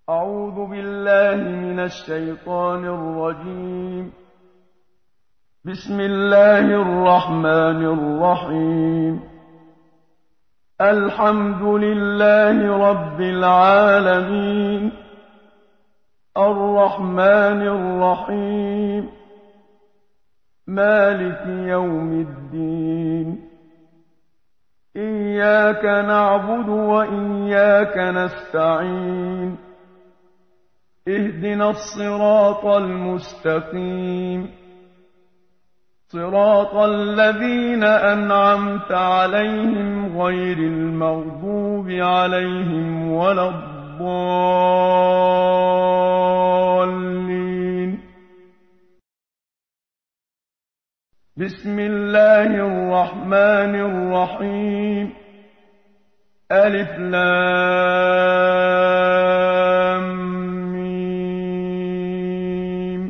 أعوذ بالله من الشيطان الرجيم. بسم الله الرحمن الرحيم. الحمد لله رب العالمين، الرحمن الرحيم، مالك يوم الدين. إياك نعبد وإياك نستعين. اهدنا الصراط المستقيم، صراط الذين أنعمت عليهم غير المغضوب عليهم ولا الضالين. بسم الله الرحمن الرحيم. ألف لام ميم.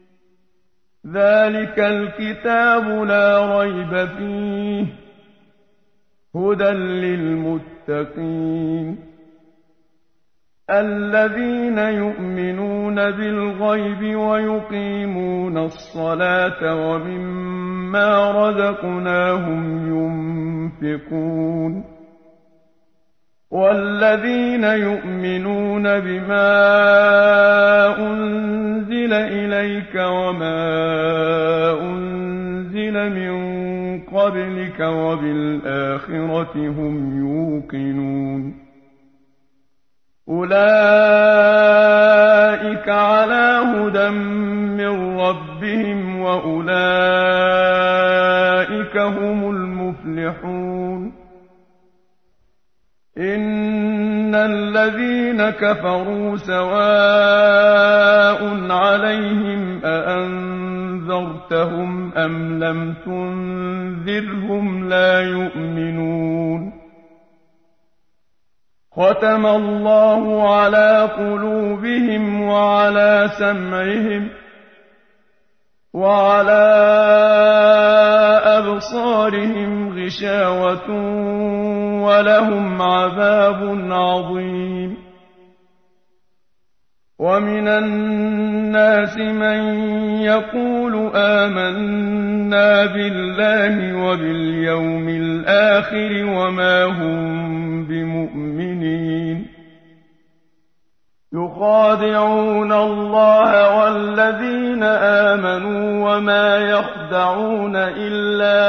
ذلك الكتاب لا ريب فيه هدى للمتقين الذين يؤمنون بالغيب ويقيمون الصلاة ومما رزقناهم ينفقون والذين يؤمنون بما أنزل إليك وما أنزل من قبلك وبالآخرة هم يوقنون أولئك على هدى من ربهم وأولئك هم المفلحون. إن الذين كفروا سواء عليهم أأنذرتهم أم لم تنذرهم لا يؤمنون. ختم الله على قلوبهم وعلى سمعهم وعلى أبصارهم غشاوة ولهم عذاب عظيم. ومن الناس من يقول آمنا بالله وباليوم الآخر وما هم بمؤمنين. يخادعون الله والذين آمنوا وما يخدعون إلا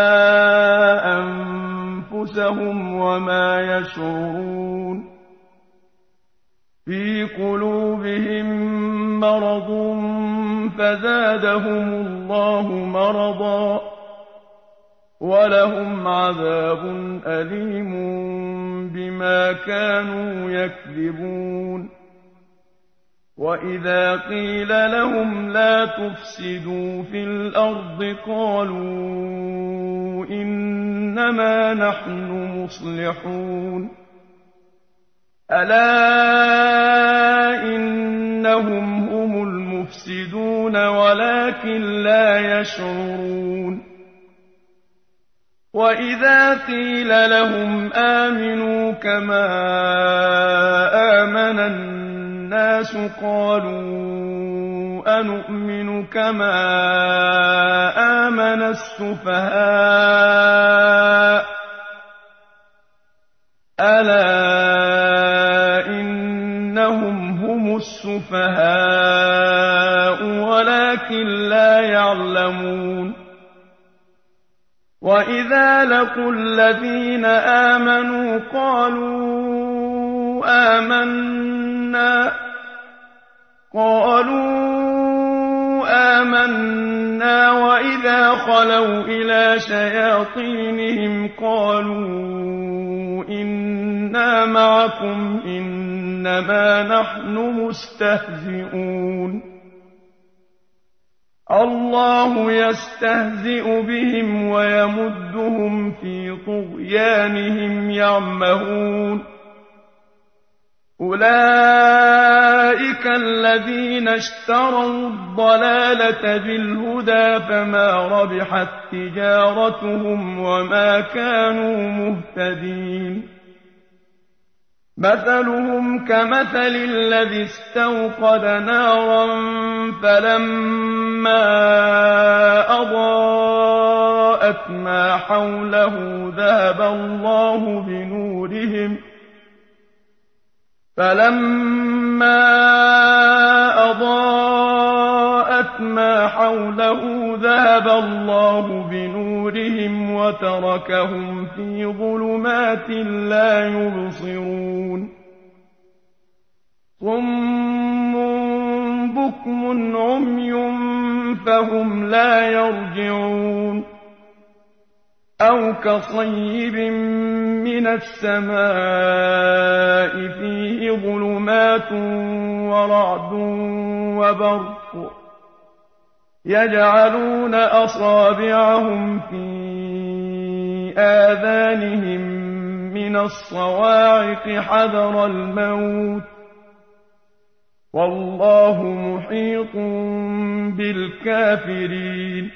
أنفسهم وما يشعرون. في قلوبهم مرض فزادهم الله مرضا ولهم عذاب أليم بما كانوا يكذبون. وإذا قيل لهم لا تفسدوا في الأرض قالوا إنما نحن مصلحون. ألا إنهم هم المفسدون ولكن لا يشعرون. وإذا قيل لهم آمنوا كما آمن الناس قالوا أنؤمن كما آمن السفهاء. ألا إنهم هم السفهاء ولكن لا يعلمون. وإذا لقوا الذين آمنوا قالوا آمنا وإذا خلوا إلى شياطينهم قالوا إنا معكم إنما نحن مستهزئون. الله يستهزئ بهم ويمدهم في طغيانهم يعمهون. أولئك الذين اشتروا الضلالة بالهدى فما ربحت تجارتهم وما كانوا مهتدين. مثلهم كمثل الذي استوقد نارا فلما أضاءت ما حوله ذهب الله بنورهم وتركهم في ظلمات لا يبصرون صم بكم عمي فهم لا يرجعون أو كصيب من السماء فيه ظلمات ورعد وبرق يجعلون أصابعهم في آذانهم من الصواعق حذر الموت والله محيط بالكافرين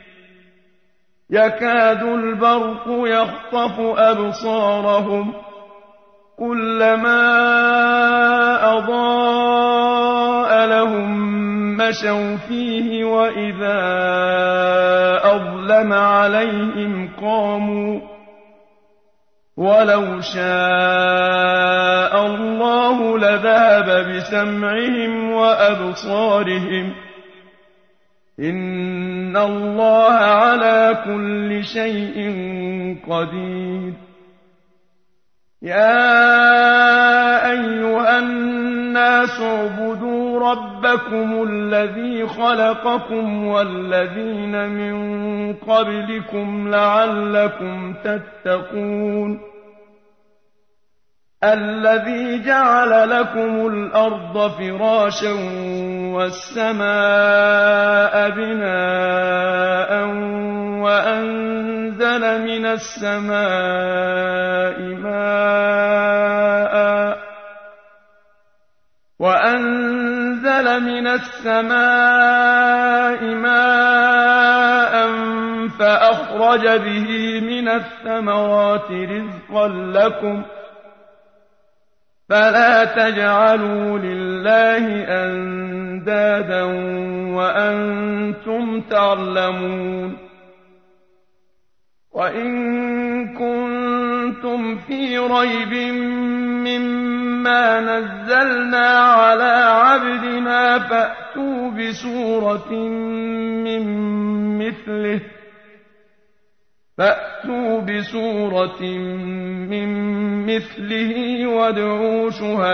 يكاد البرق يخطف أبصارهم كلما أضاء لهم مشوا فيه وإذا أظلم عليهم قاموا ولو شاء الله لذهب بسمعهم وأبصارهم إن الله على كل شيء قدير يا أيها الناس اعبدوا ربكم الذي خلقكم والذين من قبلكم لعلكم تتقون الذي جعل لكم الأرض فراشا والسماء بناء وأنزل من السماء ماء فأخرج به من الثمرات رزقا لكم فلا تجعلوا لله أندادا وأنتم تعلمون وإن كنتم في ريب مما نزلنا على عبدنا فأتوا بسورة من مثله وادعوا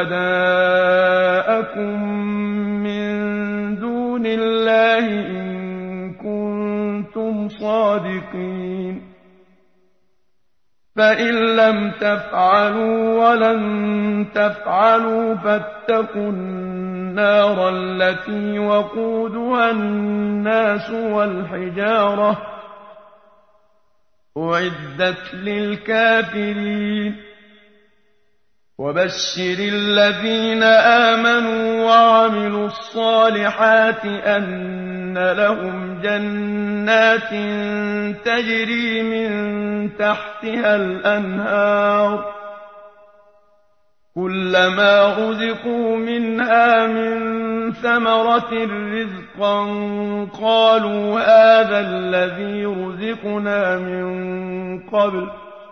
شهداءكم من دون الله إن كنتم صادقين فإن لم تفعلوا ولن تفعلوا فاتقوا النار التي وقودها الناس والحجارة أعدت للكافرين وبشر الذين آمنوا وعملوا الصالحات أن لهم جنات تجري من تحتها الأنهار كلما رزقوا منها من ثمرة رزقا قالوا هذا الذي رزقنا من قبل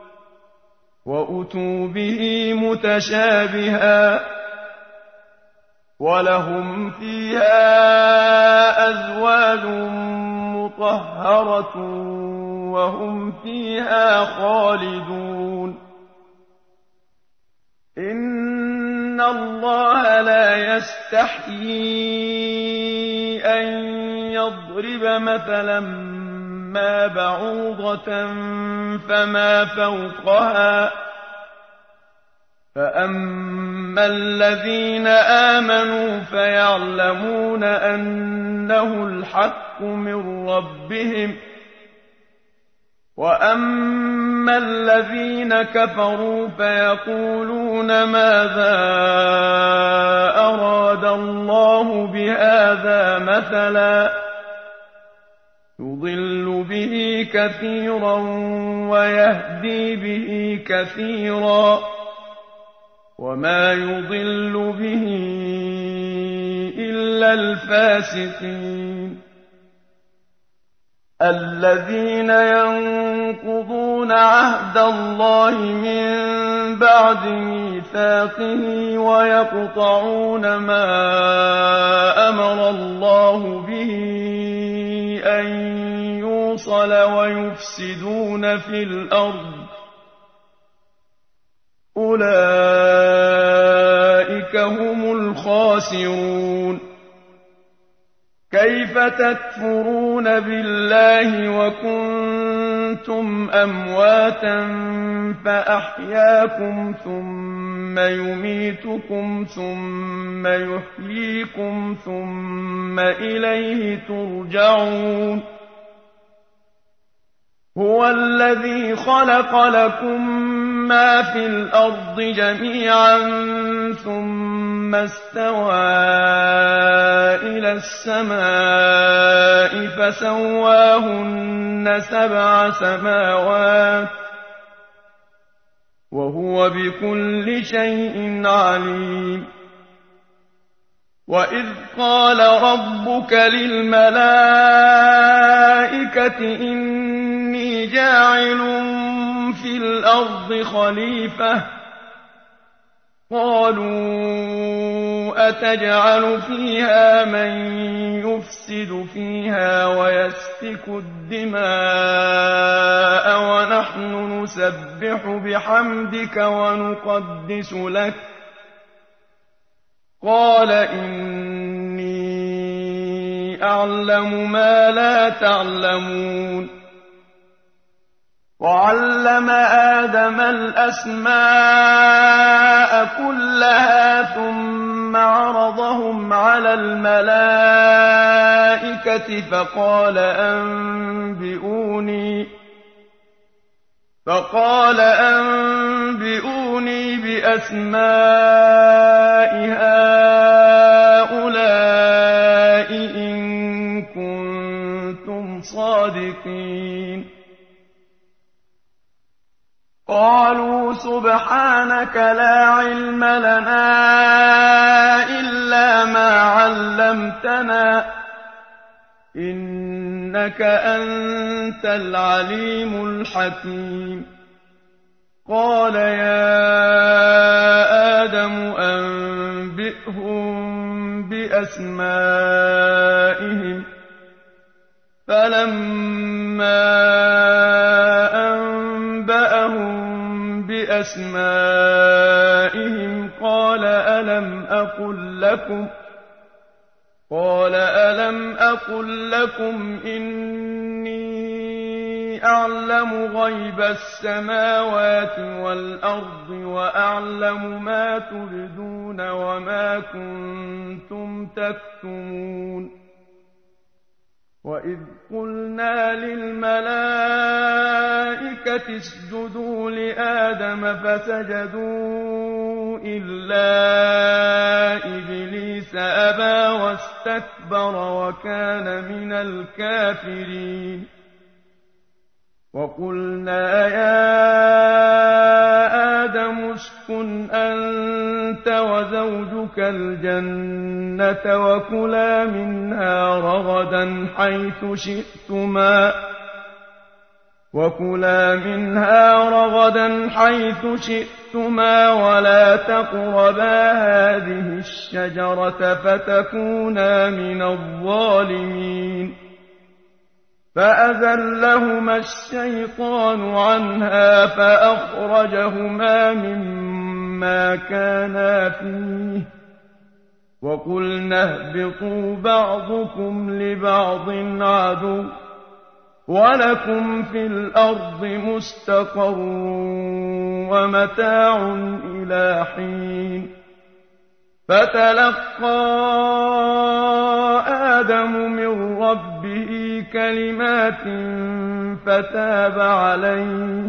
وأتوا به متشابها ولهم فيها أزواج مطهرة وهم فيها خالدون إن الله لا يستحيي أن يضرب مثلا ما بعوضة فما فوقها فأما الذين آمنوا فيعلمون أنه الحق من ربهم وأما الذين كفروا فيقولون ماذا أراد الله بهذا مثلا يضل به كثيرا ويهدي به كثيرا وما يضل به إلا الفاسقين الذين ينقضون عهد الله من بعد ميثاقه ويقطعون ما أمر الله به أن يوصل ويفسدون في الأرض أولئك هم الخاسرون كيف تكفرون بالله وكنتم أمواتا فأحياكم ثم يميتكم ثم يحييكم ثم إليه ترجعون هو الذي خلق لكم ما في الأرض جميعا ثم استوى إلى السماء فسواهن 7 سماوات وهو بكل شيء عليم وإذ قال ربك للملائكة إني جاعل في الأرض خليفة قالوا أتجعل فيها من يفسد فيها ويسفك الدماء ونحن نسبح بحمدك ونقدس لك قال إني أعلم ما لا تعلمون وعلم آدم الأسماء كلها ثم عرضهم على الملائكة فقال أنبئوني بأسماء هؤلاء إن كنتم صادقين قالوا سبحانك لا علم لنا إلا ما علمتنا إنك أنت العليم الحكيم قال يا آدم أنبئهم بأسمائهم فلما أنبأهم بأسمائهم قال ألم أقل لكم إني أعلم غيب السماوات والأرض وأعلم ما تبدون وما كنتم تكتمون وإذ قلنا للملائكة اسجدوا لآدم فسجدوا إلا إبليس أبى واستكبر وكان من الكافرين وقلنا يا آدم اسكن أنت وزوجك الجنة وكلا منها رغدا حيث شئتما ولا تقربا هذه الشجرة فتكونا من الظالمين فأزلهما الشيطان عنها فأخرجهما مما كانا فيه وقلنا اهبطوا بعضكم لبعض عدو ولكم في الأرض مستقر ومتاع إلى حين فتلقى آدم من ربه كلمات فتاب عليه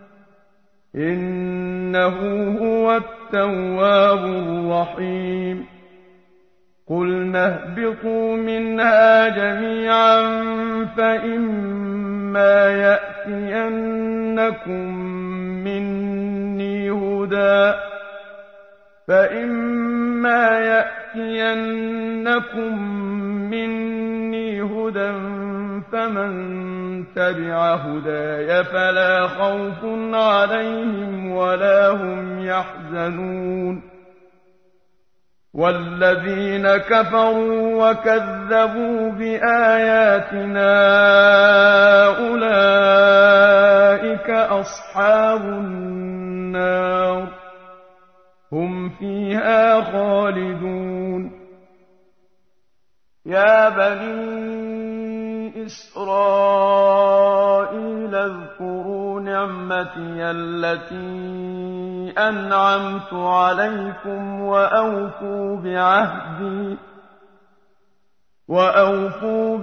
إنه هو التواب الرحيم قلنا اهبطوا منها جميعا فإما يأتينكم مني هدى فإما يأتينكم مني هدى فمن تبع هداي فلا خوف عليهم ولا هم يحزنون والذين كفروا وكذبوا بآياتنا أولئك أصحاب النار هم فيها خالدون يا بني إسرائيل اذكروا نعمتي التي أنعمت عليكم وأوفوا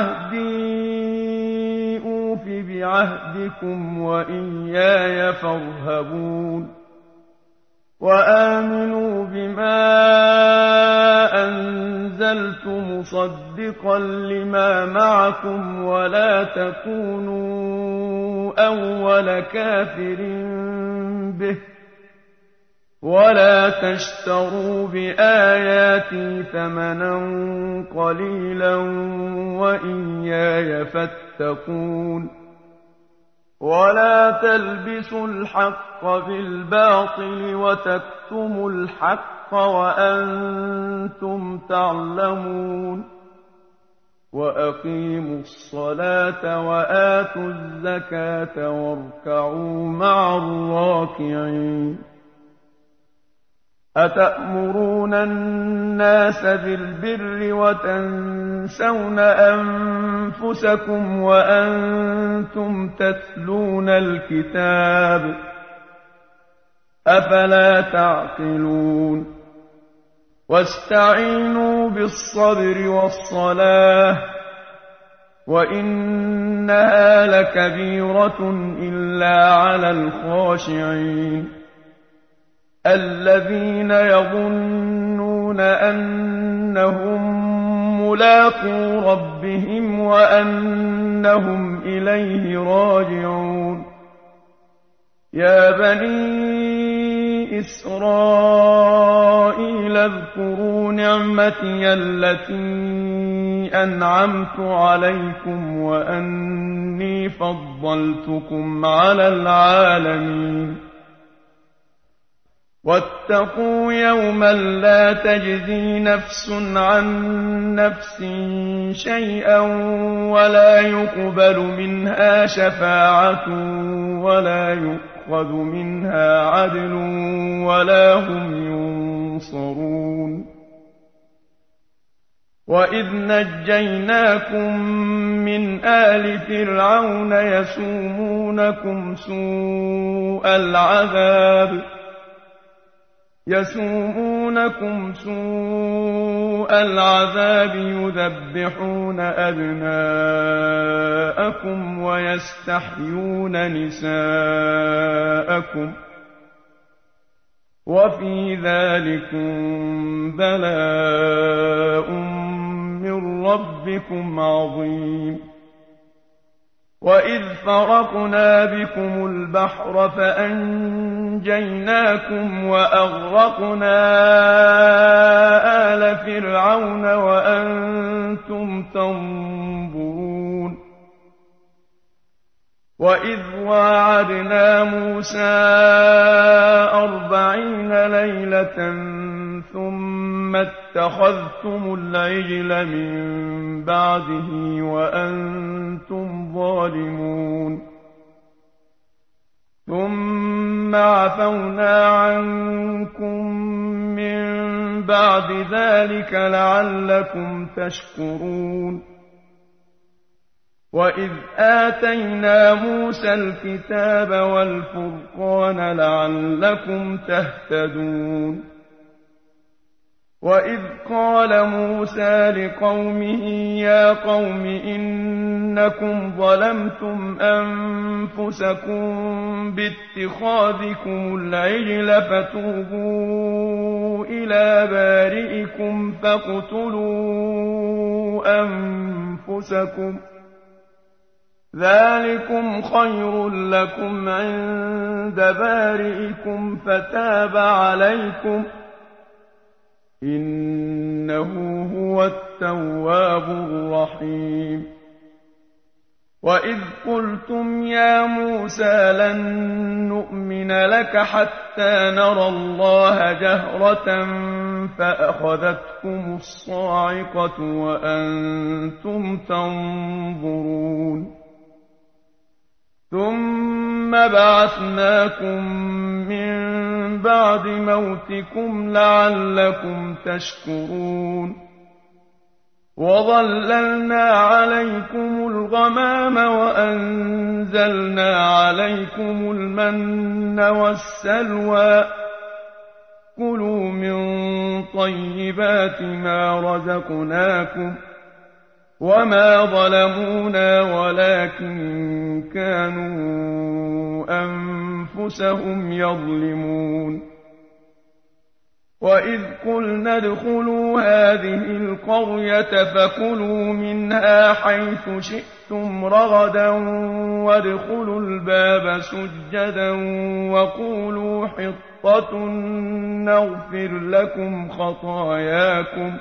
بعهدي أوف بعهدكم وإياي فارهبون وآمنوا بما أنزلت مصدقا لما معكم ولا تكونوا أول كافر به ولا تشتروا بآياتي ثمنا قليلا وإياي فاتقون ولا تلبسوا الحق بالباطل وتكتموا الحق وأنتم تعلمون وأقيموا الصلاة وآتوا الزكاة واركعوا مع الراكعين أتأمرون الناس بالبر وتنسون أنفسكم وأنتم تتلون الكتاب أفلا تعقلون واستعينوا بالصبر والصلاة وإنها لكبيرة إلا على الخاشعين الذين يظنون أنهم ملاقو ربهم وأنهم إليه راجعون يا بني إسرائيل اذكروا نعمتي التي أنعمت عليكم وأني فضلتكم على العالمين واتقوا يوما لا تجزي نفس عن نفس شيئا ولا يقبل منها شفاعة ولا يؤخذ منها عدل ولا هم ينصرون وإذ نجيناكم من آل فرعون يسومونكم سوء العذاب يذبحون أبناءكم ويستحيون نساءكم وفي ذلكم بلاء من ربكم عظيم وإذ فرقنا بكم البحر فأنجيناكم وأغرقنا آل فرعون وأنتم تنظرون وإذ واعدنا موسى 40 ليلة ثم اتخذتم العجل من بعده وأنتم ظالمون ثم عفونا عنكم من بعد ذلك لعلكم تشكرون وإذ آتينا موسى الكتاب والفرقان لعلكم تهتدون وإذ قال موسى لقومه يا قوم إنكم ظلمتم أنفسكم باتخاذكم العجل فتوبوا إلى بارئكم فاقتلوا أنفسكم ذلكم خير لكم عند بارئكم فتاب عليكم إنه هو التواب الرحيم وإذ قلتم يا موسى لن نؤمن لك حتى نرى الله جهرة فأخذتكم الصاعقة وأنتم تنظرون ثم بعثناكم من بعد موتكم لعلكم تشكرون وظللنا عليكم الغمام وأنزلنا عليكم المن والسلوى كلوا من طيبات ما رزقناكم وما ظلمونا ولكن كانوا أنفسهم يظلمون وإذ قلنا ادخلوا هذه القرية فكلوا منها حيث شئتم رغدا وادخلوا الباب سجدا وقولوا حطة نغفر لكم خطاياكم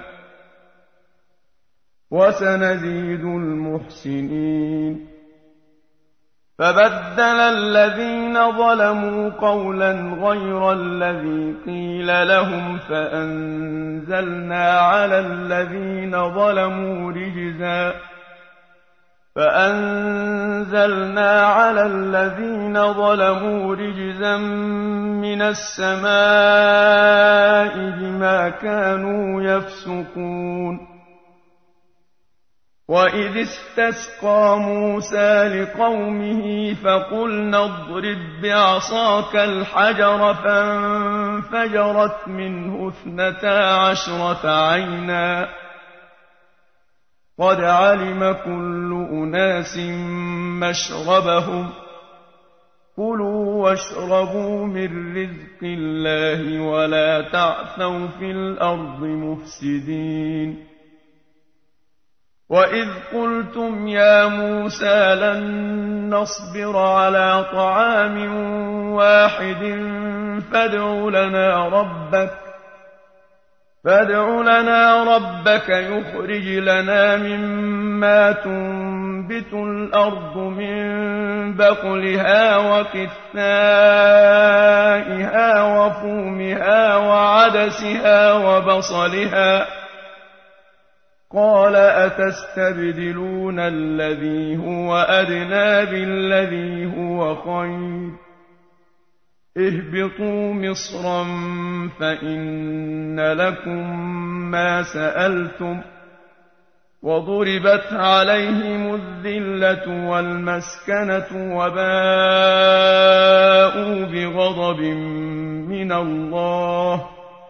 وسنزيد المحسنين فبدل الذين ظلموا قولا غير الذي قيل لهم فأنزلنا على الذين ظلموا رجزا من السماء بما كانوا يفسقون وإذ استسقى موسى لقومه فقلنا اضرب بعصاك الحجر فانفجرت منه 12 عينا قد علم كل أناس مشربهم كلوا واشربوا من رزق الله ولا تعثوا في الأرض مفسدين وإذ قلتم يا موسى لن نصبر على طعام واحد فادع لنا ربك يخرج لنا مما تنبت الأرض من بقلها وقثائها وفومها وعدسها وبصلها قال أتستبدلون الذي هو أدنى بالذي هو خير اهبطوا مصرا فإن لكم ما سألتم وضربت عليهم الذلة والمسكنة وباءوا بغضب من الله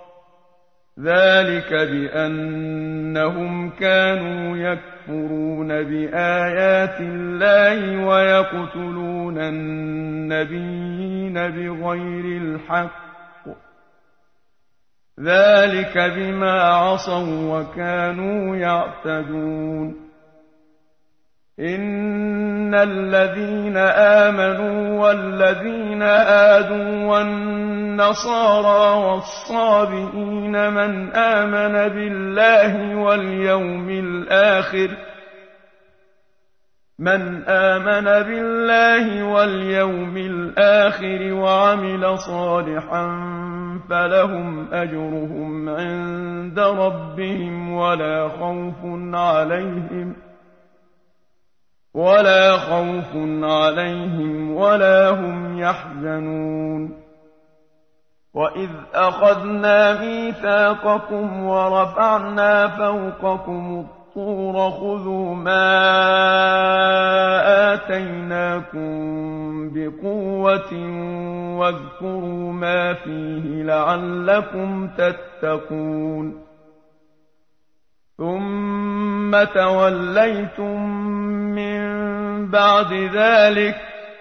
ذلك بأنهم كانوا يكفرون بآيات الله ويقتلون النبيين بغير الحق ذلك بما عصوا وكانوا يعتدون إن الذين آمنوا والذين هادوا والنصارى والصابئين من آمن بالله واليوم الآخر وعمل صالحا فلهم أجرهم عند ربهم ولا خوف عليهم ولا هم يحزنون وإذ أخذنا ميثاقكم ورفعنا فوقكم الطور خذوا ما آتيناكم بقوة واذكروا ما فيه لعلكم تتقون ثم توليتم من بعد ذلك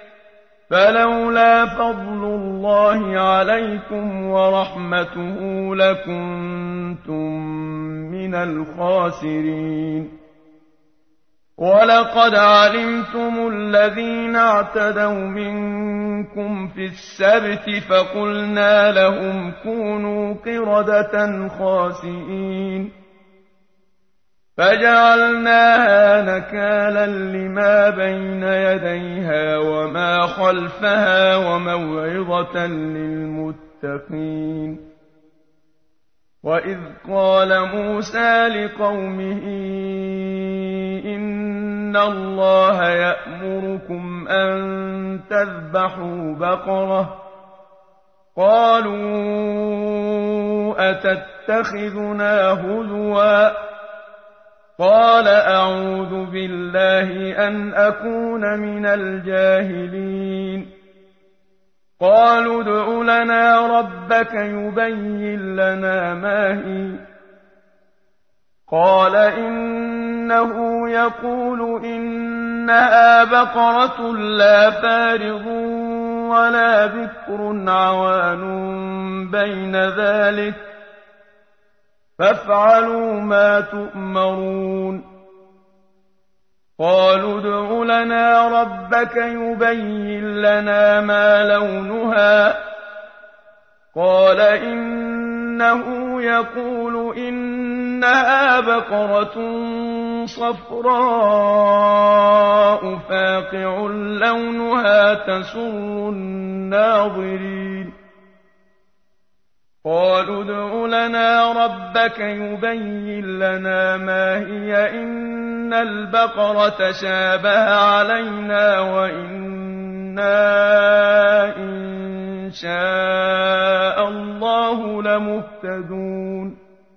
فلولا فضل الله عليكم ورحمته لكنتم من الخاسرين وَلَقَدْ عَلِمْتُمُ الَّذِينَ اعْتَدَوْا مِنكُمْ فِي السَّبْتِ فَقُلْنَا لَهُمْ كُونُوا قِرَدَةً خَاسِئِينَ فَجَعَلْنَاهَا نَكَالًا لِّمَا بَيْنَ يَدَيْهَا وَمَا خَلْفَهَا وَمَوْعِظَةً لِّلْمُتَّقِينَ وَإِذْ قَالَ مُوسَىٰ لِقَوْمِهِ إِنَّ اللَّهَ يَأْمُرُكُمْ أَن تَذْبَحُوا بَقَرَةً قَالُوا أَتَتَّخِذُنَا هُزُوًا قَالَ أَعُوذُ بِاللَّهِ أَنْ أَكُونَ مِنَ الْجَاهِلِينَ قَالُوا ادْعُ لَنَا رَبَّكَ يُبَيِّن لَّنَا مَا هِيَ قَالَ إِنَّهُ يَقُولُ إِنَّهَا بَقَرَةٌ لَّا فَارِضٌ وَلَا بِكْرٌ عَوَانٌ بَيْنَ ذَٰلِكَ فَافْعَلُوا مَا تُؤْمَرُونَ قَالُوا ادْعُ لَنَا رَبَّكَ يُبَيِّن لَّنَا مَا لَوْنُهَا قَالَ إِنَّهُ يَقُولُ إِنَّهَا بَقَرَةٌ صَفْرَاءُ فَاقِعٌ لَّوْنُهَا تَسُرُّ النَّاظِرِينَ قَالُوا ادْعُ لَنَا رَبَّكَ يُبَيِّن لَّنَا مَا هِيَ إِنَّ الْبَقَرَ تَشَابَهَ عَلَيْنَا وَإِنَّا إِن شَاءَ اللَّهُ لَمُهْتَدُونَ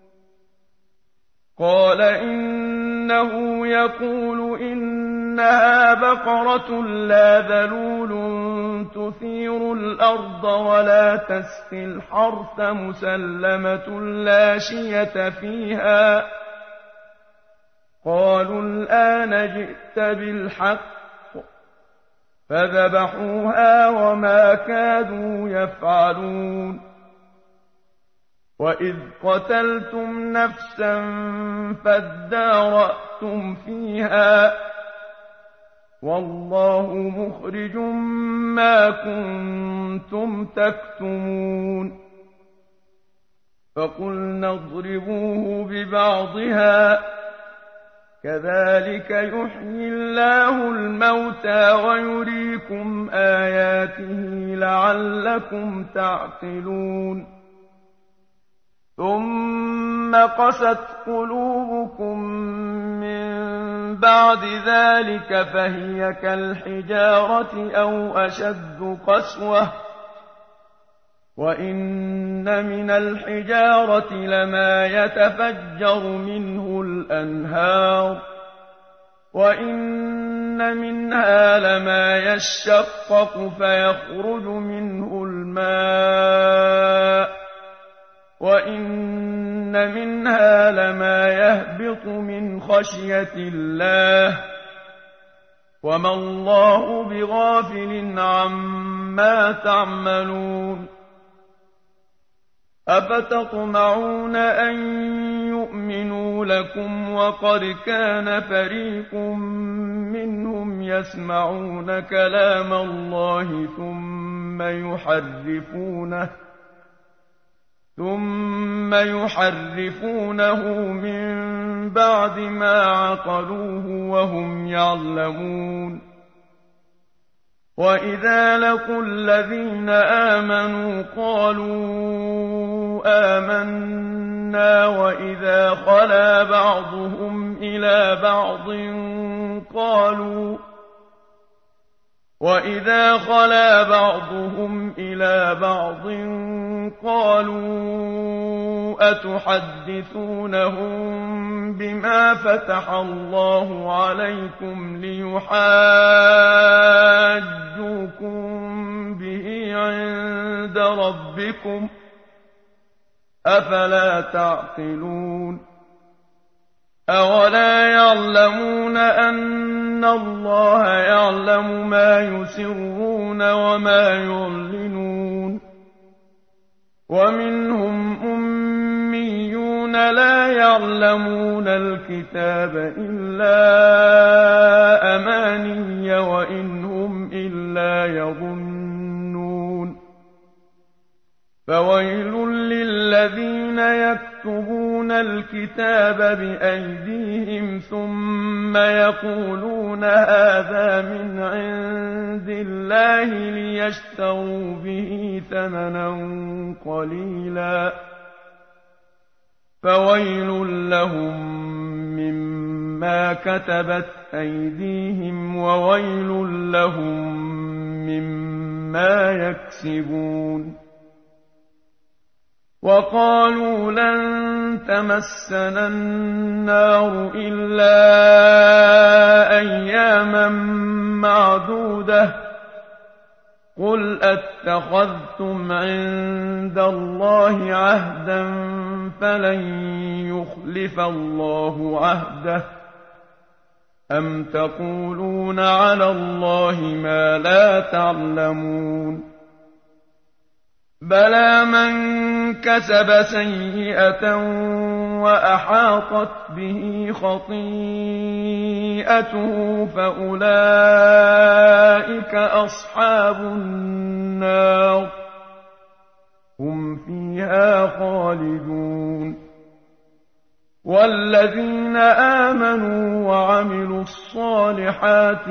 قَالَ إِنَّهُ يَقُولُ إِنَّهَا بَقَرَةٌ لَّا ذَلُولٌ تُثِيرُ الْأَرْضَ وَلَا تَسْقِي الْحَرْثَ مُسَلَّمَةٌ لَّا شِيَةَ فِيهَا قَالُوا الْآنَ جِئْتَ بِالْحَقِّ فَذَبَحُوهَا وَمَا كَادُوا يَفْعَلُونَ وَإِذْ قَتَلْتُمْ نَفْسًا فَادَّارَأْتُمْ فِيهَا وَاللَّهُ مُخْرِجٌ مَّا كُنتُمْ تَكْتُمُونَ فَقُلْنَا اضْرِبُوهُ بِبَعْضِهَا كَذَٰلِكَ يُحْيِي اللَّهُ الْمَوْتَىٰ وَيُرِيكُمْ آيَاتِهِ لَعَلَّكُمْ تَعْقِلُونَ ثُمَّ قَسَتْ قُلُوبُكُم مِّن بَعْدِ ذَٰلِكَ فَهِيَ كَالْحِجَارَةِ أَوْ أَشَدُّ قَسْوَةً ۚ وَإِنَّ مِنَ الْحِجَارَةِ لَمَا يَتَفَجَّرُ مِنْهُ الْأَنْهَارُ وَإِنَّ مِنْهَا لَمَا يَشَّقَّقُ فَيَخْرُجُ مِنْهُ الْمَاءُ وَإِنَّ مِنْهَا لَمَا يَهْبِطُ مِنْ خَشْيَةِ اللَّهِ وَمَا اللَّهُ بِغَافِلٍ عَمَّا تَعْمَلُونَ أَفَتَطْمَعُونَ أَن يُؤْمِنُوا لَكُمْ وَقَدْ كَانَ فَرِيقٌ مِّنْهُمْ يَسْمَعُونَ كَلَامَ اللَّهِ ثُمَّ يُحَرِّفُونَهُ مِن بَعْدِ مَا عَقَلُوهُ وَهُمْ يَعْلَمُونَ وَإِذَا لَقُوا الَّذِينَ آمَنُوا قَالُوا آمَنَّا وَإِذَا خَلَا بَعْضُهُمْ إِلَىٰ بَعْضٍ قَالُوا أَتُحَدِّثُونَهُم بِمَا فَتَحَ اللَّهُ عَلَيْكُمْ لِيُحَاجُّوكُم بِهِ عِندَ رَبِّكُمْ ۚ أَفَلَا تَعْقِلُونَ أَوَلَا يَعْلَمُونَ أَنَّ اللَّهَ يَعْلَمُ مَا يُسِرُّونَ وَمَا يُعْلِنُونَ وَمِنْهُمْ أُمِّيُّونَ الذين لا يعلمون الكتاب إلا أماني وإن هم إلا يظنون فويل للذين يكتبون الكتاب بأيديهم ثم يقولون هذا من عند الله ليشتروا به ثمنا قليلا فويل لهم مما كتبت أيديهم وويل لهم مما يكسبون وقالوا لن تمسنا النار إلا أياما معدودة قل أتخذتم عند الله عهدا فلن يخلف الله عهده أم تقولون على الله ما لا تعلمون بلى من كسب سيئة وأحاطت به خطيئته فأولئك أصحاب النار هم فيها خالدون والذين آمنوا وعملوا الصالحات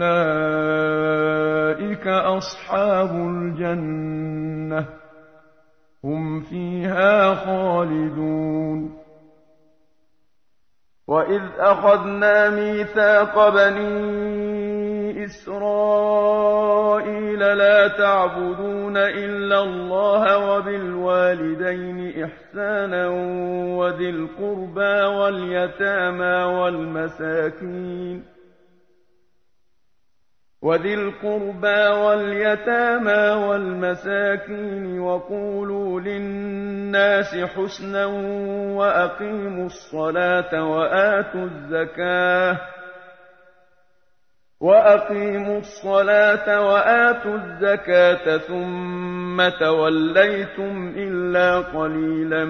أولئك أصحاب الجنة هم فيها خالدون وإذ أخذنا ميثاق بني إسرائيل لا تعبدون إلا الله وبالوالدين إحسانا وذي القربى واليتامى والمساكين وقولوا للناس حسنا وأقيموا الصلاة وآتوا الزكاة ثم توليتم إلا قليلا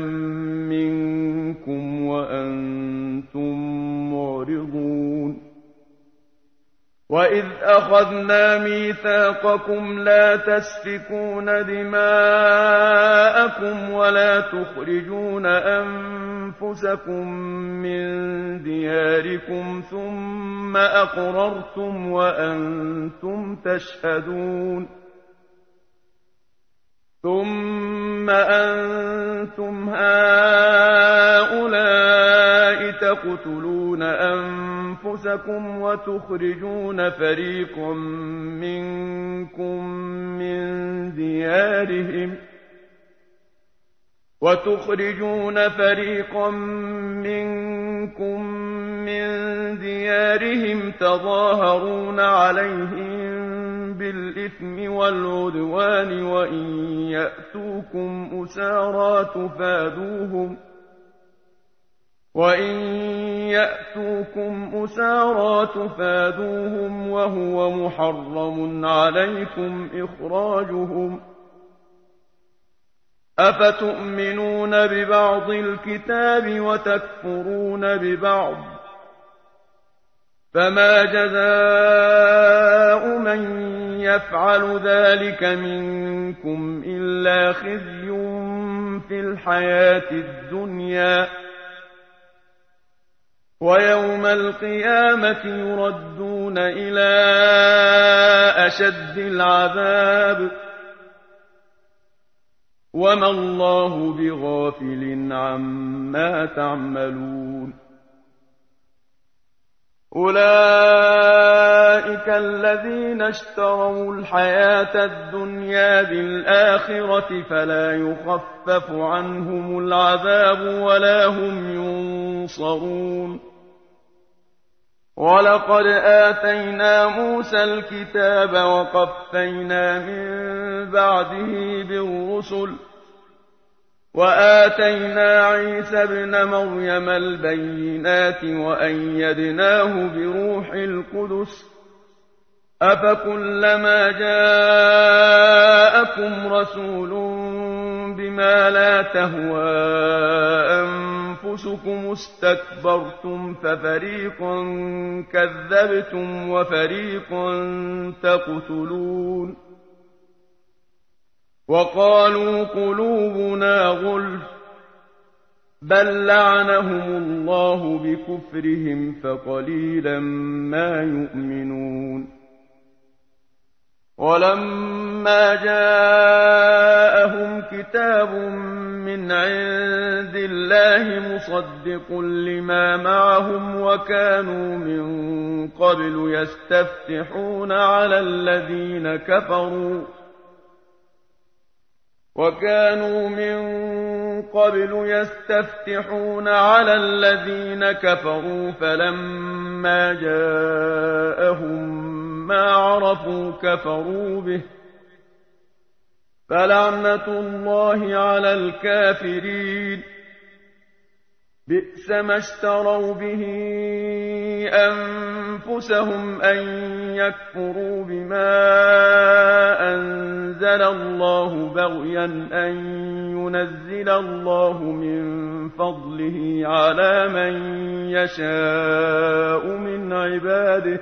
منكم وأنتم معرضون وإذ أخذنا ميثاقكم لا تسفكون دماءكم ولا تخرجون أنفسكم من دياركم ثم أقررتم وأنتم تشهدون ثم أنتم هؤلاء تقتلون أنفسكم وتخرجون فريقا منكم من ديارهم تظاهرون عليهم بالإثم والعدوان وإن يأتوكم أسارى تفادوهم وهو محرم عليكم إخراجهم أفتؤمنون ببعض الكتاب وتكفرون ببعض فما جزاء من يفعل ذلك منكم إلا خزي في الحياة الدنيا ويوم القيامة يردون إلى أشد العذاب وما الله بغافل عما تعملون أولئك الذين اشتروا الحياة الدنيا بالآخرة فلا يخفف عنهم العذاب ولا هم ينصرون ولقد آتينا موسى الكتاب وقفينا من بعده بالرسل وآتينا عيسى ابن مريم البينات وأيدناه بروح القدس أفكلما جاءكم رسول بما لا تهوى أنفسكم استكبرتم ففريقا كذبتم وفريقا تقتلون وقالوا قلوبنا غلف بل لعنهم الله بكفرهم فقليلا ما يؤمنون ولما جاءهم كتاب من عند الله مصدق لما معهم وكانوا من قبل يستفتحون على الذين كفروا فلما جاءهم ما عرفوا كفروا به فلعنة الله على الكافرين بئس ما اشتروا به أنفسهم أن يكفروا بما أنزل الله بغيا أن ينزل الله من فضله على من يشاء من عباده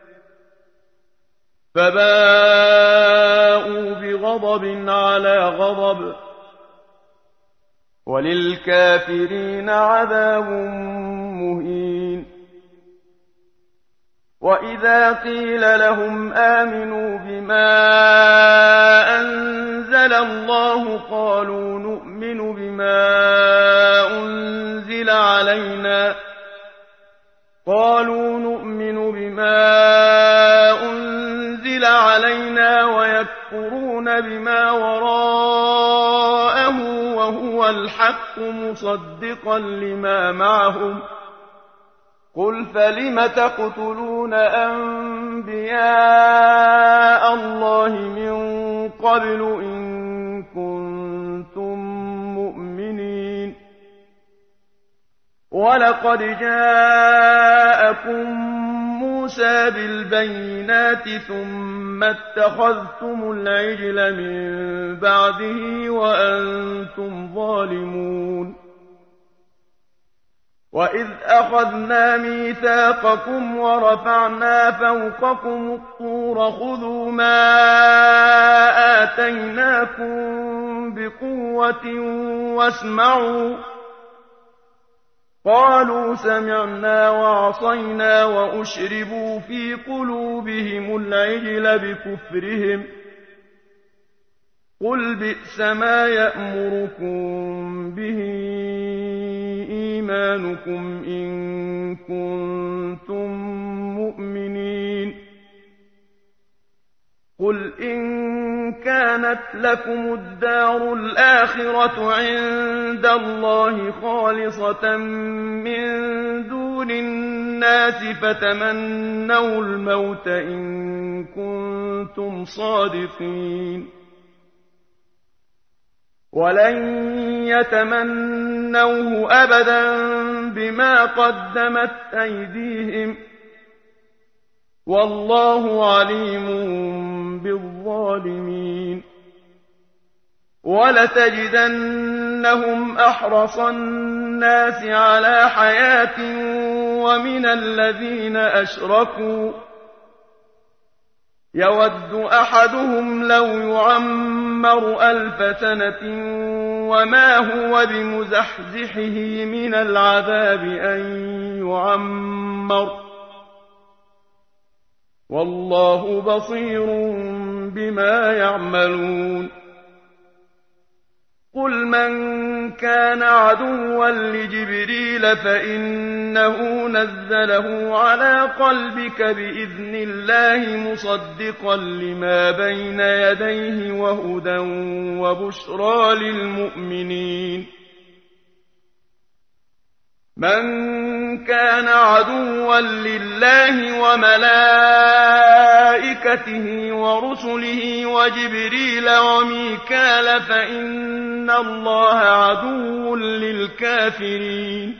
فباءوا بغضب على غضب وللكافرين عذاب مهين وإذا قيل لهم آمنوا بما أنزل الله قالوا نؤمن بما أنزل علينا ويكفرون بما وراءه وهو الحق مصدقا لما معهم قل فلم تقتلون أنبياء الله من قبل إن كنتم مؤمنين ولقد جاءكم موسى بالبينات ثم اتخذتم العجل من بعده وأنتم ظالمون وإذ أخذنا ميثاقكم ورفعنا فوقكم الطور خذوا ما آتيناكم بقوة واسمعوا قالوا سمعنا وعصينا وأشربوا في قلوبهم العجل بكفرهم قل بئس ما يأمركم به إيمانكم إن كنتم مؤمنين قل إن كانت لكم الدار الآخرة عند الله خالصة من دون الناس فتمنوا الموت إن كنتم صادقين ولن يتمنوه أبدا بما قدمت أيديهم والله عليم بالظالمين ولتجدنهم أحرص الناس على حياة ومن الذين أشركوا يود أحدهم لو يعمر 1000 سنة وما هو بمزحزحه من العذاب أن يعمر والله بصير بما يعملون قل من كان عدوا لجبريل فإنه نزله على قلبك بإذن الله مصدقا لما بين يديه وهدى وبشرى للمؤمنين من كان عدوا لله وملائكته ورسله وجبريل وميكال فإن الله عدو للكافرين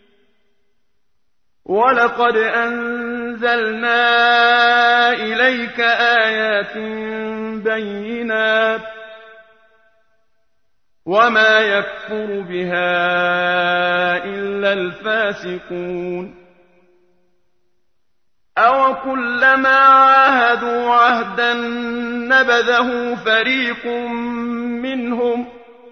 ولقد أنزلنا إليك آيات بينات وما يكفر بها إلا إلا الفاسقون أو كلما عاهدوا عهدا نبذه فريق منهم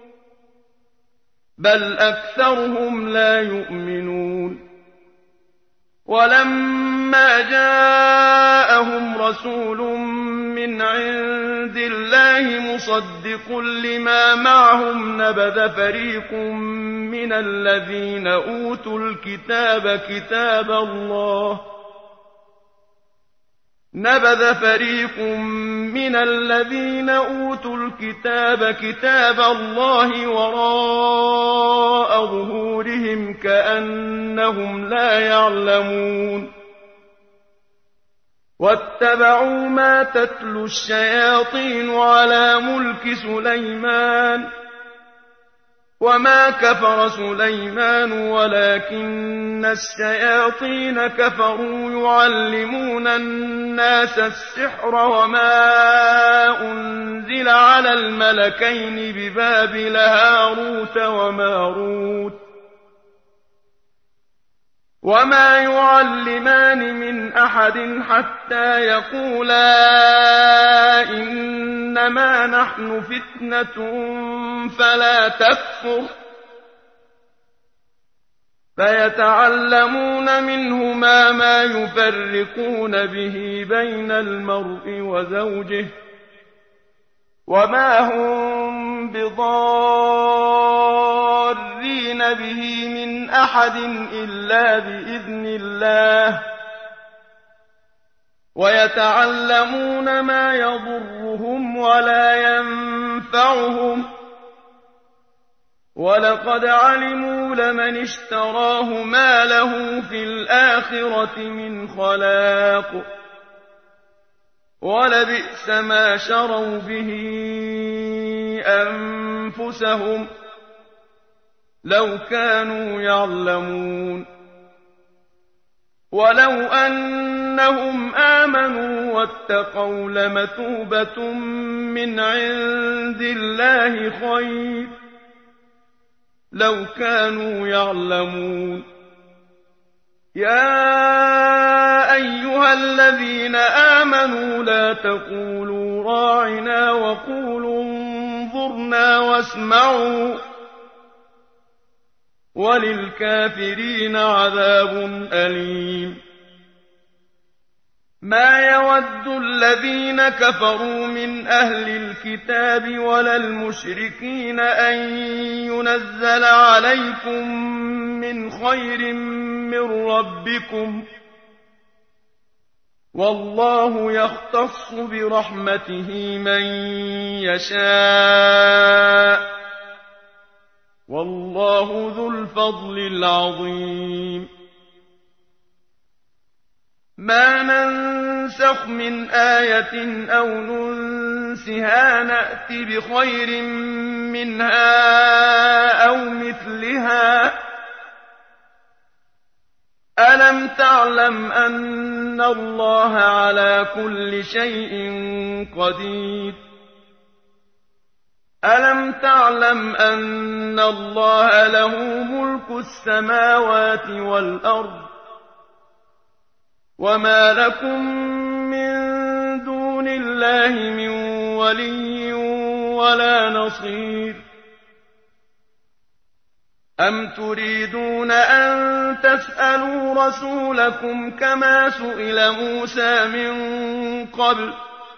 بل أكثرهم لا يؤمنون ولما جاءهم رسول من عند الله مصدق لما معهم نبذ فريق من الذين أوتوا الكتاب كتاب الله وراء ظهورهم كأنهم لا يعلمون واتبعوا ما تتلو الشياطين على ملك سليمان وما كفر سليمان ولكن الشياطين كفروا يعلمون الناس السحر وما أنزل على الملكين ببابل هاروت وماروت وما يعلمان من أحد حتى يقولا إنما نحن فتنة فلا تكفر فيتعلمون منهما ما يفرقون به بين المرء وزوجه وما هم بضارين به من أحد إلا بإذن الله ويتعلمون ما يضرهم ولا ينفعهم ولقد علموا لمن اشتراه ما له في الآخرة من خلاق ولبئس ما شروا به أنفسهم لو كانوا يعلمون ولو أنهم آمنوا واتقوا لمثوبة من عند الله خير لو كانوا يعلمون يا أيها الذين آمنوا لا تقولوا راعنا وقولوا انظرنا واسمعوا وللكافرين عذاب أليم ما يود الذين كفروا من أهل الكتاب ولا المشركين أن ينزل عليكم من خير من ربكم والله يختص برحمته من يشاء والله ذو الفضل العظيم ما ننسخ من آية أو ننسها نأت بخير منها أو مثلها ألم تعلم أن الله على كل شيء قدير ألم تعلم أن الله له ملك السماوات والأرض وما لكم من دون الله من ولي ولا نصير أم تريدون أن تسألوا رسولكم كما سئل موسى من قبل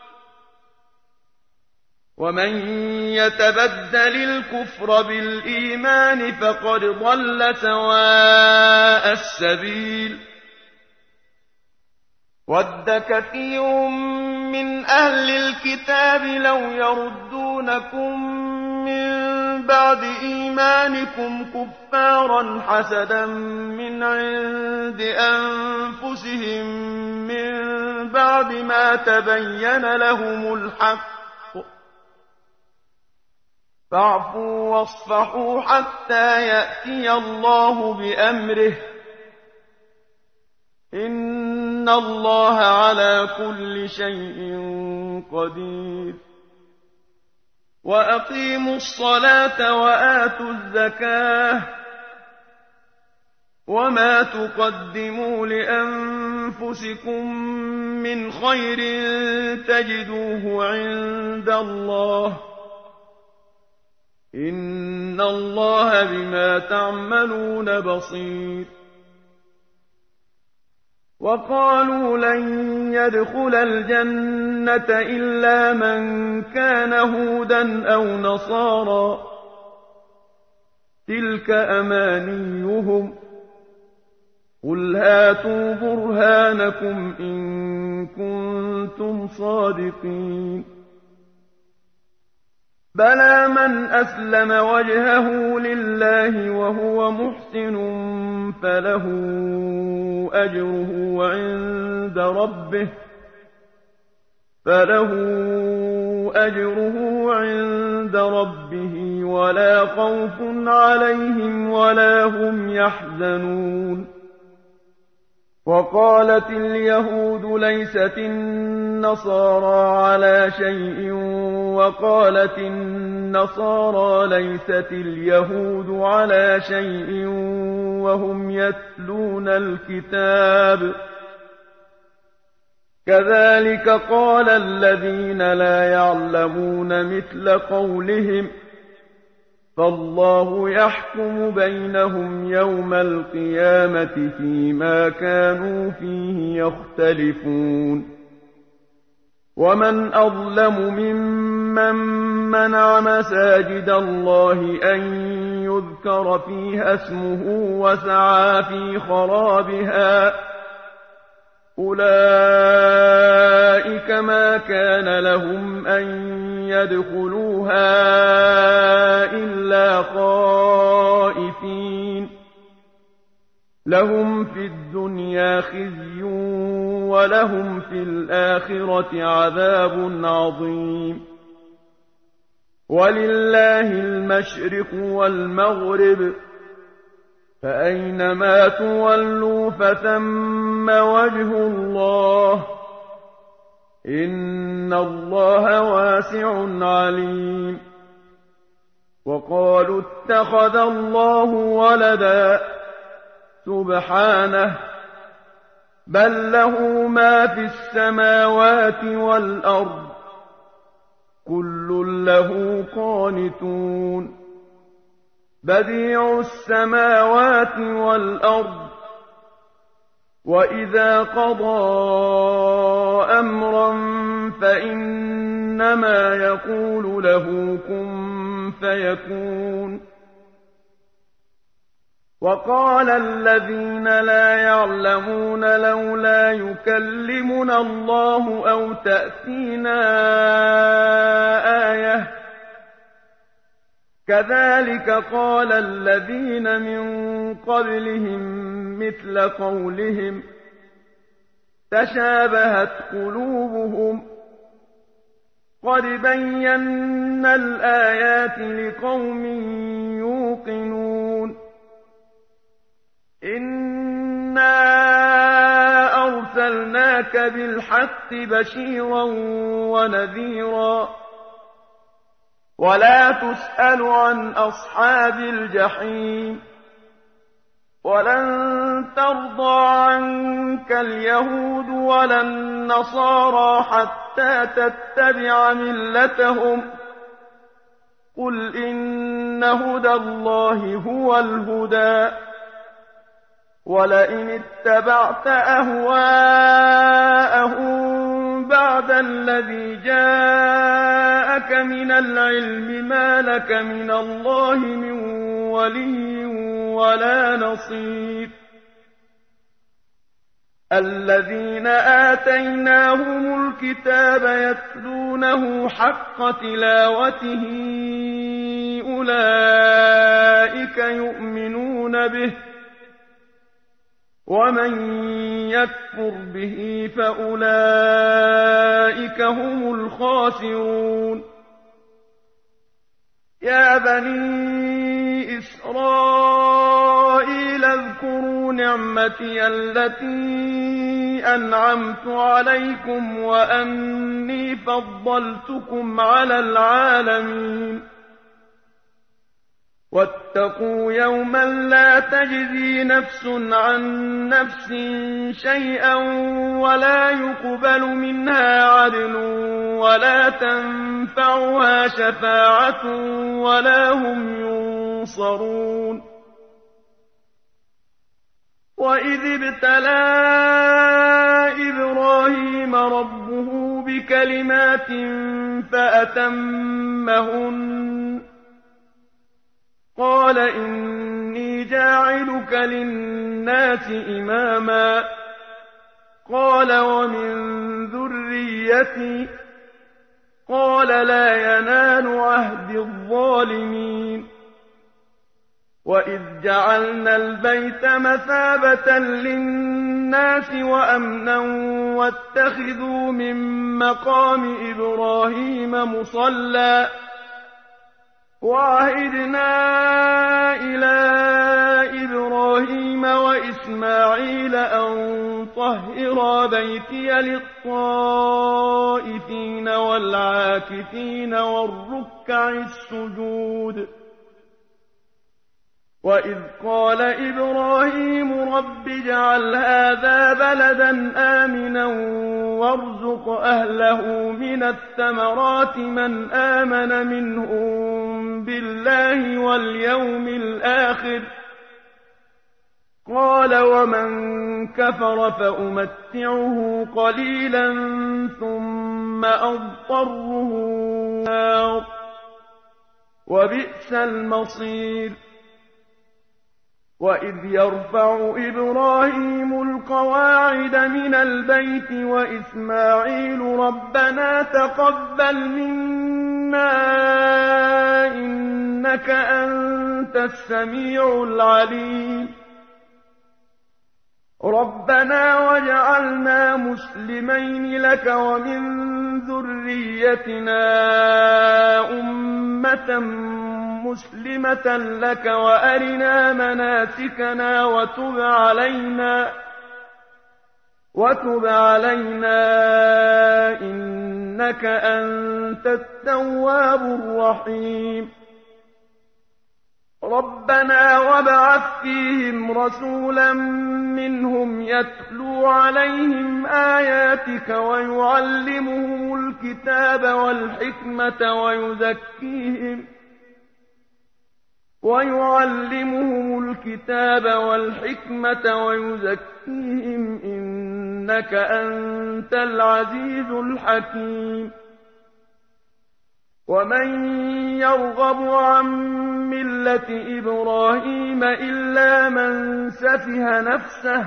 ومن يتبدل الكفر بالإيمان فقد ضل سواء السبيل ود كثير من أهل الكتاب لو يردونكم من بعد إيمانكم كفارا حسدا من عند أنفسهم من بعد ما تبين لهم الحق فاعفوا واصفحوا حتى يأتي الله بأمره إن الله على كل شيء قدير وأقيموا الصلاة وآتوا الزكاة وما تقدموا لأنفسكم من خير تجدوه عند الله إن الله بما تعملون بصير وقالوا لن يدخل الجنة إلا من كان هودا أو نصارى تلك أمانيهم قل هاتوا برهانكم إن كنتم صادقين بلى من أسلم وجهه لله وهو محسن فله أجره عند ربه ولا خوف عليهم ولا هم يحزنون وقالت اليهود ليست النصارى على شيء وقالت النصارى ليست اليهود على شيء وهم يتلون الكتاب كذلك قال الذين لا يعلمون مثل قولهم فالله يحكم بينهم يوم القيامة فيما كانوا فيه يختلفون ومن أظلم ممن منع مساجد الله أن يذكر فيها اسمه وسعى في خرابها أولئك ما كان لهم أن يدخلوها إلا خائفين لهم في الدنيا خزي ولهم في الآخرة عذاب عظيم ولله المشرق والمغرب فأينما تولوا فثم وجه الله إن الله واسع عليم وقالوا اتخذ الله ولدا سبحانه بل له ما في السماوات والأرض كل له قانتون بديع السماوات والأرض وإذا قضى أمرا فإنما يقول له كن فيكون وقال الذين لا يعلمون لولا يكلمنا الله أو تأتينا آية كذلك قال الذين من قبلهم مثل قولهم تشابهت قلوبهم قد بينا الآيات لقوم يوقنون إنا أرسلناك بالحق بشيرا ونذيرا ولا تسأل عن أصحاب الجحيم ولن ترضى عنك اليهود ولا النصارى حتى تتبع ملتهم قل إن هدى الله هو الهدى ولئن اتبعت أهواءهم بعد الذي جاءك من العلم ما لك من الله من ولي ولا نصير الذين آتيناهم الكتاب يتلونه حق تلاوته أولئك يؤمنون به ومن يكفر به فأولئك هم الخاسرون يا بني إسرائيل اذكروا نعمتي التي أنعمت عليكم وأني فضلتكم على العالمين واتقوا يوما لا تجزي نفس عن نفس شيئا ولا يقبل منها عدل ولا تنفعها شفاعة ولا هم ينصرون. وإذ ابتلى إبراهيم ربه بكلمات فأتمهن قال إني جاعلك للناس إماما قال ومن ذريتي قال لا ينال عهد الظالمين. وإذ جعلنا البيت مثابة للناس وأمنا واتخذوا من مقام إبراهيم مصلى وعهدنا إلى إبراهيم وإسماعيل أن طهرا بيتي للطائفين والعاكفين والركع السجود. وإذ قال إبراهيم رب اجعل هذا بلدا آمنا وارزق أهله من الثمرات من آمن منهم بالله واليوم الآخر قال ومن كفر فأمتعه قليلا ثم أضطره النار وبئس المصير. وإذ يرفع إبراهيم القواعد من البيت وإسماعيل ربنا تقبل منا إنك أنت السميع العليم. ربنا واجعلنا مسلمين لك ومن ذريتنا أمة مسلمة لك وأرنا مناسكنا وتب علينا إنك أنت التواب الرحيم. ربنا وابعث فيهم رسولا منهم يتلو عليهم آياتك ويعلمهم الكتاب والحكمة ويزكيهم إنك أنت العزيز الحكيم. ومن يرغب عن ملة إبراهيم إلا من سفه نفسه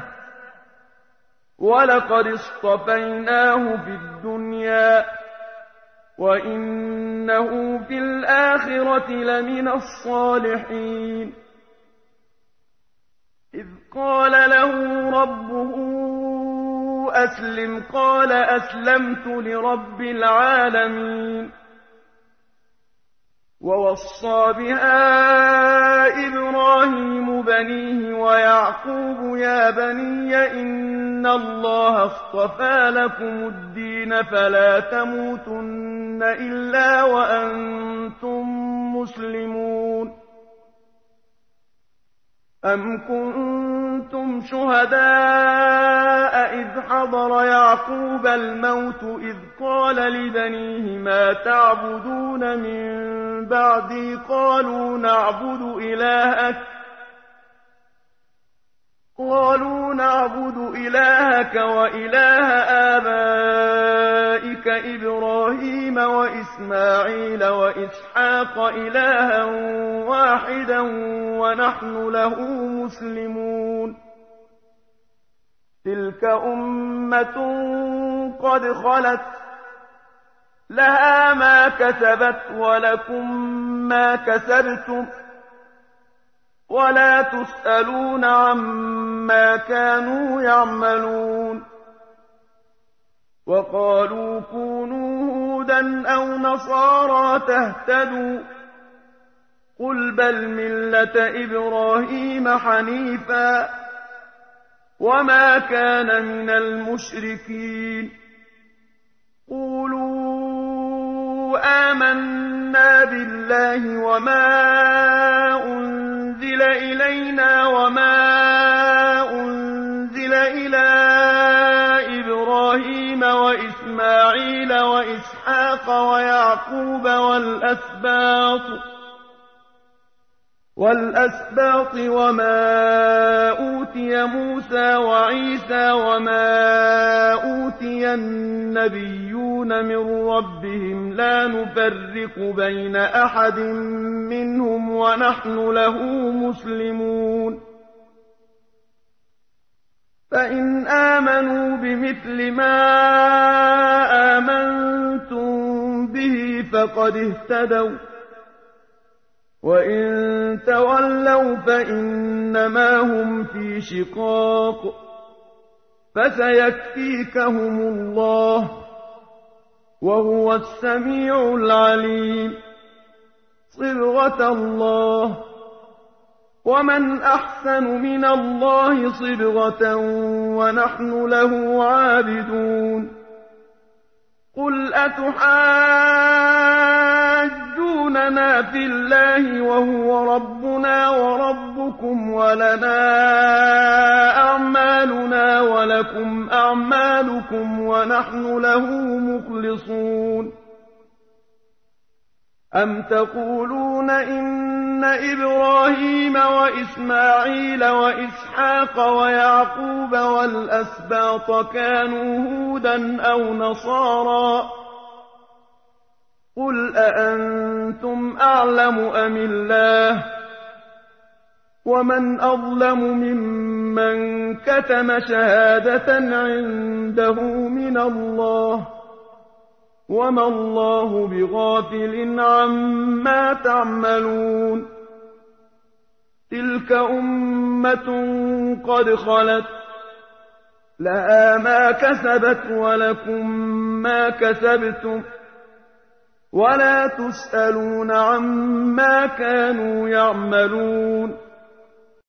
ولقد اصطفيناه في الدنيا وإنه في الآخرة لمن الصالحين. إذ قال له ربه أسلم قال أسلمت لرب العالمين. ووصى بها إبراهيم بنيه ويعقوب يا بني إن الله اصطفى لكم الدين فلا تموتن إلا وأنتم مسلمون. أم كنتم شهداء إذ حضر يعقوب الموت إذ قال لبنيه ما تعبدون من بعدي قالوا نعبد إلهك وإله آبائك إبراهيم وإسماعيل وإسحاق إلها واحدا ونحن له مسلمون. تلك أمة قد خلت لها ما كسبت ولكم ما كسبتم ولا تسألون عما كانوا يعملون. وقالوا كونوا هودا أو نصارى تهتدوا قل بل ملة إبراهيم حنيفا وما كان من المشركين. قولوا آمنا آمَنَّا بِاللَّهِ وَمَا أُنزِلَ إِلَيْنَا وَمَا أُنزِلَ إِلَىٰ إِبْرَاهِيمَ وَإِسْمَاعِيلَ وَإِسْحَاقَ وَيَعْقُوبَ وَالْأَسْبَاطِ وَمَا أُوتِيَ مُوسَىٰ وَعِيسَىٰ وَمَا أُوتِيَ النَّبِيُّونَ مِن رَّبِّهِمْ لَا نُفَرِّقُ بَيْنَ أَحَدٍ مِّنْهُمْ وَنَحْنُ لَهُ مُسْلِمُونَ فَإِنْ آمَنُوا بِمِثْلِ مَا آمَنتُم بِهِ فَقَدِ اهْتَدَوا ۖ وَّإِن تَوَلَّوْا فَإِنَّمَا هُمْ فِي شِقَاقٍ ۖ فَسَيَكْفِيكَهُمُ اللَّهُ ۚ وَهُوَ السَّمِيعُ الْعَلِيمُ صِبْغَةَ اللَّهِ ۖ وَمَنْ أَحْسَنُ مِنَ اللَّهِ صِبْغَةً وَنَحْنُ لَهُ عَابِدُونَ قُلْ أَتُحَاجُّونَنَا فِي اللَّهِ وَهُوَ رَبُّنَا وَرَبُّكُمْ وَلَنَا أَعْمَالُنَا وَلَكُمْ أَعْمَالُكُمْ وَنَحْنُ لَهُ مُخْلِصُونَ أَمْ تَقُولُونَ إِنَّ إِبْرَاهِيمَ وَإِسْمَاعِيلَ وَإِسْحَاقَ وَيَعْقُوبَ وَالْأَسْبَاطَ كَانُوا هُودًا أَوْ نَصَارَىٰ ۗ قُلْ أَأَنتُمْ أَعْلَمُ أَمِ اللَّهُ ۗ وَمَنْ أَظْلَمُ مِمَّن كَتَمَ شَهَادَةً عِندَهُ مِنَ اللَّهِ ۗ وَمَا اللَّهُ بِغَافِلٍ عَمَّا تَعْمَلُونَ تِلْكَ أُمَّةٌ قَدْ خَلَتْ ۖ لَهَا مَا كَسَبَتْ وَلَكُم مَّا كَسَبْتُمْ ۖ وَلَا تُسْأَلُونَ عَمَّا كَانُوا يَعْمَلُونَ